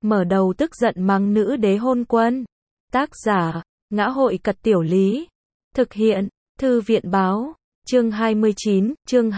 mở đầu tức giận mắng nữ đế hôn quân. Tác giả, Ngã hội Cật Tiểu Lý. Thực hiện, Thư viện báo. Chương 29, chương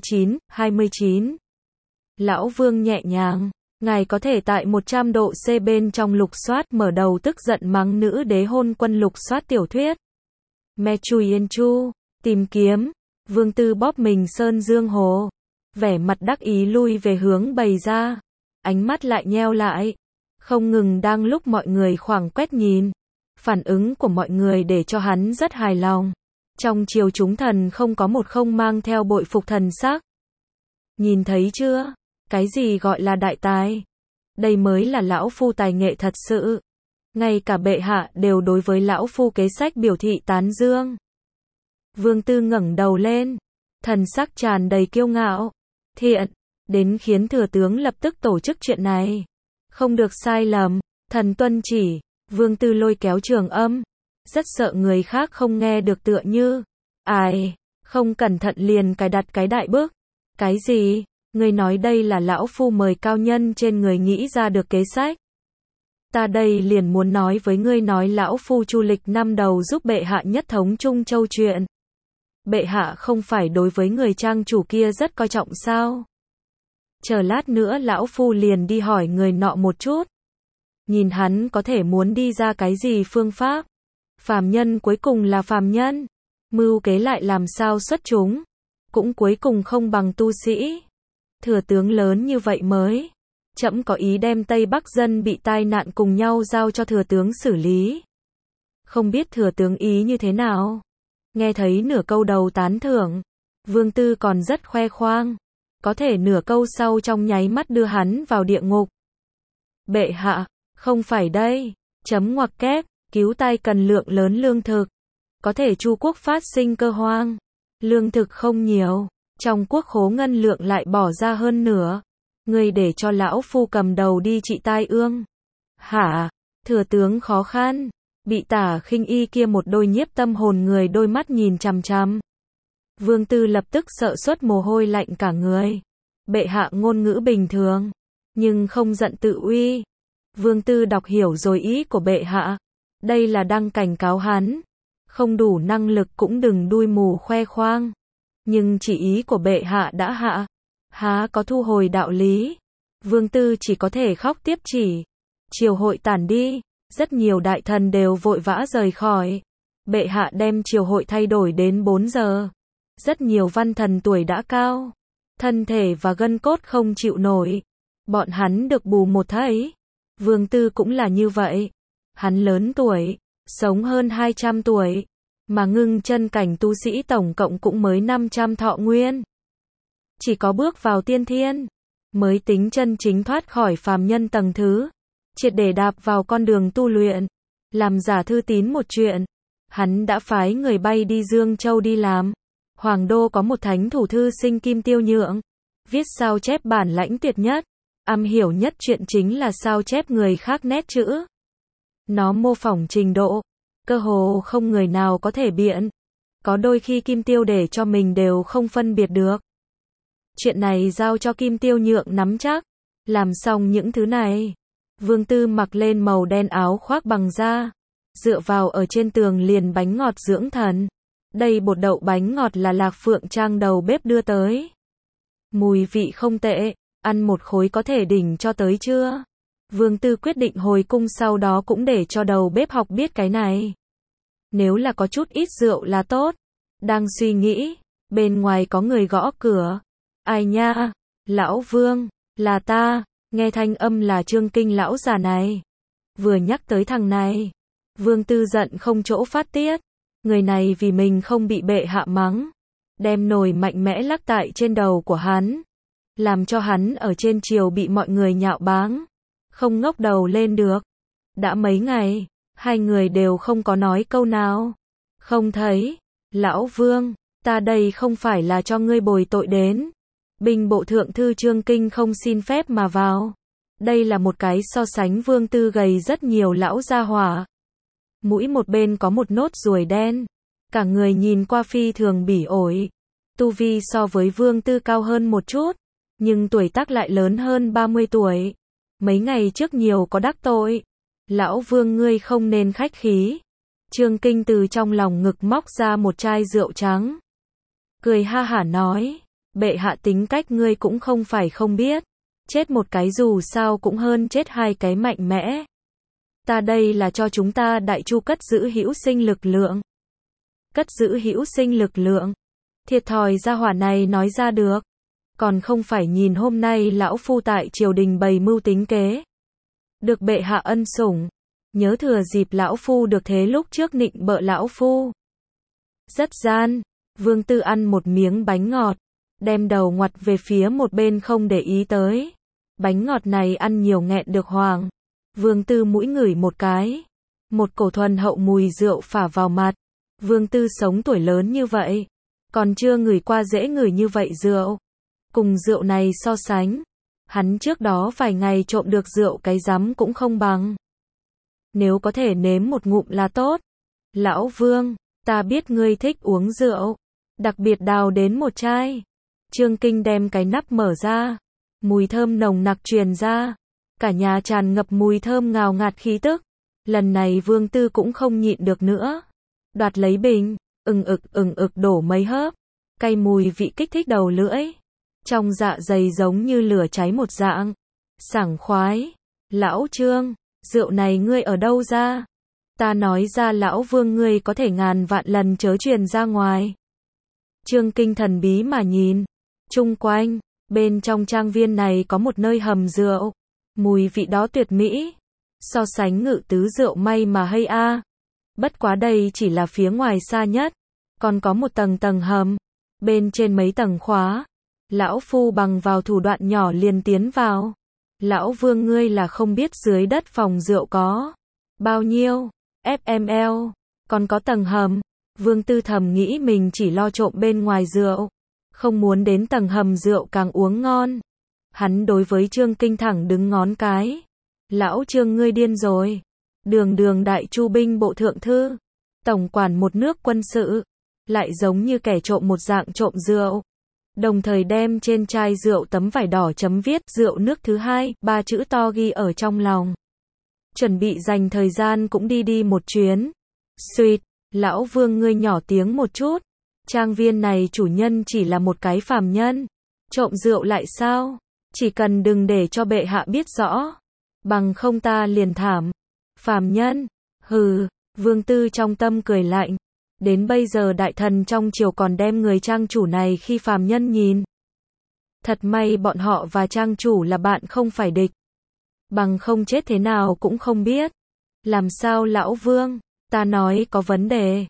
29. Lão Vương nhẹ nhàng. Ngài có thể tại 100 độ C bên trong lục soát mở đầu tức giận mắng nữ đế hôn quân lục soát tiểu thuyết. Me Chui Yên Chu. Tìm kiếm. Vương Tư bóp mình sơn dương hồ. Vẻ mặt đắc ý lui về hướng bày ra. Ánh mắt lại nheo lại. Không ngừng đang lúc mọi người khoảng quét nhìn. Phản ứng của mọi người để cho hắn rất hài lòng. Trong triều chúng thần không có một không mang theo bội phục thần sắc. Nhìn thấy chưa? Cái gì gọi là đại tài? Đây mới là lão phu tài nghệ thật sự. Ngay cả bệ hạ đều đối với lão phu kế sách biểu thị tán dương. Vương Tư ngẩng đầu lên. Thần sắc tràn đầy kiêu ngạo. Thiện. Đến khiến thừa tướng lập tức tổ chức chuyện này. Không được sai lầm. Thần tuân chỉ. Vương Tư lôi kéo Trường Âm. Rất sợ người khác không nghe được tựa như. Ai, không cẩn thận liền cài đặt cái đại bước. Cái gì? Ngươi nói đây là lão phu mời cao nhân trên người nghĩ ra được kế sách. Ta đây liền muốn nói với ngươi nói lão phu Chu Lịch năm đầu giúp bệ hạ nhất thống Trung Châu chuyện. Bệ hạ không phải đối với người trang chủ kia rất coi trọng sao? Chờ lát nữa lão phu liền đi hỏi người nọ một chút. Nhìn hắn có thể muốn đi ra cái gì phương pháp. Phàm nhân cuối cùng là phàm nhân. Mưu kế lại làm sao xuất chúng. Cũng cuối cùng không bằng tu sĩ. Thừa tướng lớn như vậy mới. Trẫm có ý đem Tây Bắc dân bị tai nạn cùng nhau giao cho thừa tướng xử lý. Không biết thừa tướng ý như thế nào. Nghe thấy nửa câu đầu tán thưởng. Vương Tư còn rất khoe khoang. Có thể nửa câu sau trong nháy mắt đưa hắn vào địa ngục. Bệ hạ, không phải đây. Chấm ngoặc kép. Cứu tai cần lượng lớn lương thực. Có thể Chu quốc phát sinh cơ hoang. Lương thực không nhiều. Trong quốc khố ngân lượng lại bỏ ra hơn nửa. Ngươi để cho lão phu cầm đầu đi trị tai ương. Hả? Thừa tướng khó khăn. Bị Tả Khinh Y kia một đôi nhiếp tâm hồn người đôi mắt nhìn chằm chằm. Vương Tư lập tức sợ suốt mồ hôi lạnh cả người. Bệ hạ ngôn ngữ bình thường. Nhưng không giận tự uy. Vương Tư đọc hiểu rồi ý của bệ hạ. Đây là đang cảnh cáo hắn. Không đủ năng lực cũng đừng đuôi mù khoe khoang. Nhưng chỉ ý của bệ hạ đã hạ. Há có thu hồi đạo lý. Vương Tư chỉ có thể khóc tiếp chỉ. Triều hội tản đi. Rất nhiều đại thần đều vội vã rời khỏi. Bệ hạ đem triều hội thay đổi đến 4 giờ. Rất nhiều văn thần tuổi đã cao. Thân thể và gân cốt không chịu nổi. Bọn hắn được bù một thấy. Vương Tư cũng là như vậy. Hắn lớn tuổi, sống hơn 200 tuổi, mà ngưng chân cảnh tu sĩ tổng cộng cũng mới 500 thọ nguyên. Chỉ có bước vào tiên thiên, mới tính chân chính thoát khỏi phàm nhân tầng thứ, triệt để đạp vào con đường tu luyện. Làm giả thư tín một chuyện, hắn đã phái người bay đi Dương Châu đi làm. Hoàng đô có một thánh thủ thư sinh Kim Tiêu Nhượng, viết sao chép bản lãnh tuyệt nhất, am hiểu nhất chuyện chính là sao chép người khác nét chữ. Nó mô phỏng trình độ, cơ hồ không người nào có thể biện. Có đôi khi Kim Tiêu để cho mình đều không phân biệt được. Chuyện này giao cho Kim Tiêu Nhượng nắm chắc. Làm xong những thứ này, Vương Tư mặc lên màu đen áo khoác bằng da, dựa vào ở trên tường liền bánh ngọt dưỡng thần. Đây bột đậu bánh ngọt là Lạc Phượng Trang đầu bếp đưa tới. Mùi vị không tệ, ăn một khối có thể đỉnh cho tới chưa? Vương Tư quyết định hồi cung sau đó cũng để cho đầu bếp học biết cái này. Nếu là có chút ít rượu là tốt. Đang suy nghĩ, bên ngoài có người gõ cửa. Ai nha? Lão Vương, là ta. Nghe thanh âm là Trương Kinh lão già này. Vừa nhắc tới thằng này, Vương Tư giận không chỗ phát tiết. Người này vì mình không bị bệ hạ mắng, đem nồi mạnh mẽ lắc tại trên đầu của hắn, làm cho hắn ở trên triều bị mọi người nhạo báng. Không ngóc đầu lên được. Đã mấy ngày, hai người đều không có nói câu nào. Không thấy. Lão Vương, ta đây không phải là cho ngươi bồi tội đến. Binh bộ thượng thư Trương Kinh không xin phép mà vào. Đây là một cái so sánh. Vương Tư gầy rất nhiều lão gia hỏa. Mũi một bên có một nốt ruồi đen. Cả người nhìn qua phi thường bỉ ổi. Tu vi so với Vương Tư cao hơn một chút, nhưng tuổi tác lại lớn hơn 30 tuổi. mấy ngày trước nhiều có đắc tội. Lão Vương ngươi không nên khách khí. Trương Kinh từ trong lòng ngực móc ra một chai rượu trắng. Cười ha hả nói, bệ hạ tính cách ngươi cũng không phải không biết. Chết một cái dù sao cũng hơn chết hai cái mạnh mẽ. Ta đây là cho chúng ta Đại Chu cất giữ hữu sinh lực lượng. Cất giữ hữu sinh lực lượng. Thiệt thòi gia hỏa này nói ra được. Còn không phải nhìn hôm nay lão phu tại triều đình bày mưu tính kế. Được bệ hạ ân sủng. Nhớ thừa dịp lão phu được thế lúc trước nịnh bợ lão phu. Rất gian. Vương Tư ăn một miếng bánh ngọt. Đem đầu ngoặt về phía một bên không để ý tới. Bánh ngọt này ăn nhiều nghẹn được hoàng. Vương Tư mũi ngửi một cái. Một cổ thuần hậu mùi rượu phả vào mặt. Vương Tư sống tuổi lớn như vậy. Còn chưa ngửi qua dễ ngửi như vậy rượu. Cùng rượu này so sánh. Hắn trước đó vài ngày trộm được rượu cái rắm cũng không bằng. Nếu có thể nếm một ngụm là tốt. Lão Vương, ta biết ngươi thích uống rượu. Đặc biệt đào đến một chai. Trương Kinh đem cái nắp mở ra. Mùi thơm nồng nặc truyền ra. Cả nhà tràn ngập mùi thơm ngào ngạt khí tức. Lần này Vương Tư cũng không nhịn được nữa. Đoạt lấy bình, ừng ực đổ mấy hớp. Cay mùi vị kích thích đầu lưỡi. Trong dạ dày giống như lửa cháy một dạng. Sảng khoái. Lão Trương, rượu này ngươi ở đâu ra? Ta nói ra lão Vương ngươi có thể ngàn vạn lần chớ truyền ra ngoài. Trương Kinh thần bí mà nhìn. Chung quanh, bên trong trang viên này có một nơi hầm rượu. Mùi vị đó tuyệt mỹ. So sánh Ngự Tứ rượu may mà hay a. Bất quá đây chỉ là phía ngoài xa nhất. Còn có một tầng hầm. Bên trên mấy tầng khóa. Lão phu bằng vào thủ đoạn nhỏ liền tiến vào. Lão Vương ngươi là không biết dưới đất phòng rượu có bao nhiêu FML. Còn có tầng hầm. Vương Tư thầm nghĩ mình chỉ lo trộm bên ngoài rượu. Không muốn đến tầng hầm rượu càng uống ngon. Hắn đối với Trương Kinh thẳng đứng ngón cái. Lão Trương ngươi điên rồi. Đường Đại Chu binh bộ thượng thư. Tổng quản một nước quân sự. Lại giống như kẻ trộm một dạng trộm rượu. Đồng thời đem trên chai rượu tấm vải đỏ chấm viết rượu nước thứ hai, 3 chữ to ghi ở trong lòng. Chuẩn bị dành thời gian cũng đi một chuyến. Xuyệt, lão Vương ngươi nhỏ tiếng một chút. Trang viên này chủ nhân chỉ là một cái phàm nhân. Trộm rượu lại sao? Chỉ cần đừng để cho bệ hạ biết rõ. Bằng không ta liền thảm. Phàm nhân? Hừ, Vương Tư trong tâm cười lạnh. Đến bây giờ đại thần trong triều còn đem người trang chủ này khi phàm nhân nhìn. Thật may bọn họ và trang chủ là bạn không phải địch. Bằng không chết thế nào cũng không biết. Làm sao lão Vương? Ta nói có vấn đề.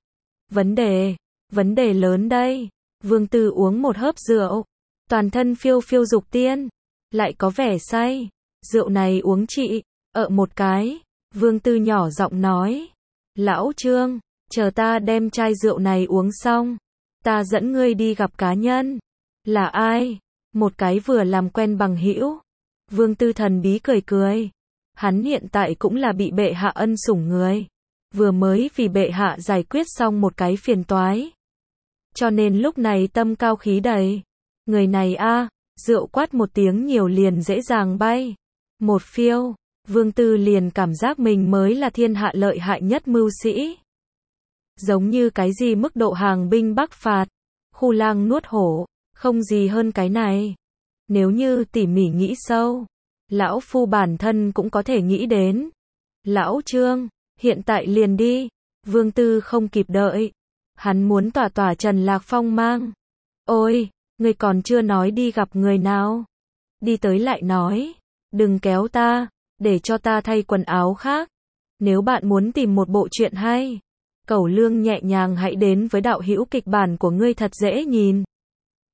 Vấn đề lớn đây. Vương Tư uống một hớp rượu. Toàn thân phiêu phiêu dục tiên. Lại có vẻ say. Rượu này uống chị. Một cái. Vương Tư nhỏ giọng nói. Lão Trương, chờ ta đem chai rượu này uống xong. Ta dẫn ngươi đi gặp cá nhân. Là ai? Một cái vừa làm quen bằng hữu. Vương Tư thần bí cười. Hắn hiện tại cũng là bị bệ hạ ân sủng người. Vừa mới vì bệ hạ giải quyết xong một cái phiền toái. Cho nên lúc này tâm cao khí đầy. Người này a, rượu quát một tiếng nhiều liền dễ dàng bay. Một phiêu, Vương Tư liền cảm giác mình mới là thiên hạ lợi hại nhất mưu sĩ. Giống như cái gì mức độ hàng binh bắc phạt, khu lang nuốt hổ, không gì hơn cái này. Nếu như tỉ mỉ nghĩ sâu, lão phu bản thân cũng có thể nghĩ đến. Lão Trương, hiện tại liền đi. Vương Tư không kịp đợi. Hắn muốn tỏa Trần Lạc Phong mang. Ôi, ngươi còn chưa nói đi gặp người nào. Đi tới lại nói. Đừng kéo ta, để cho ta thay quần áo khác. Nếu bạn muốn tìm một bộ truyện hay, Cẩu Lương nhẹ nhàng hãy đến với đạo hữu kịch bản của ngươi thật dễ nhìn.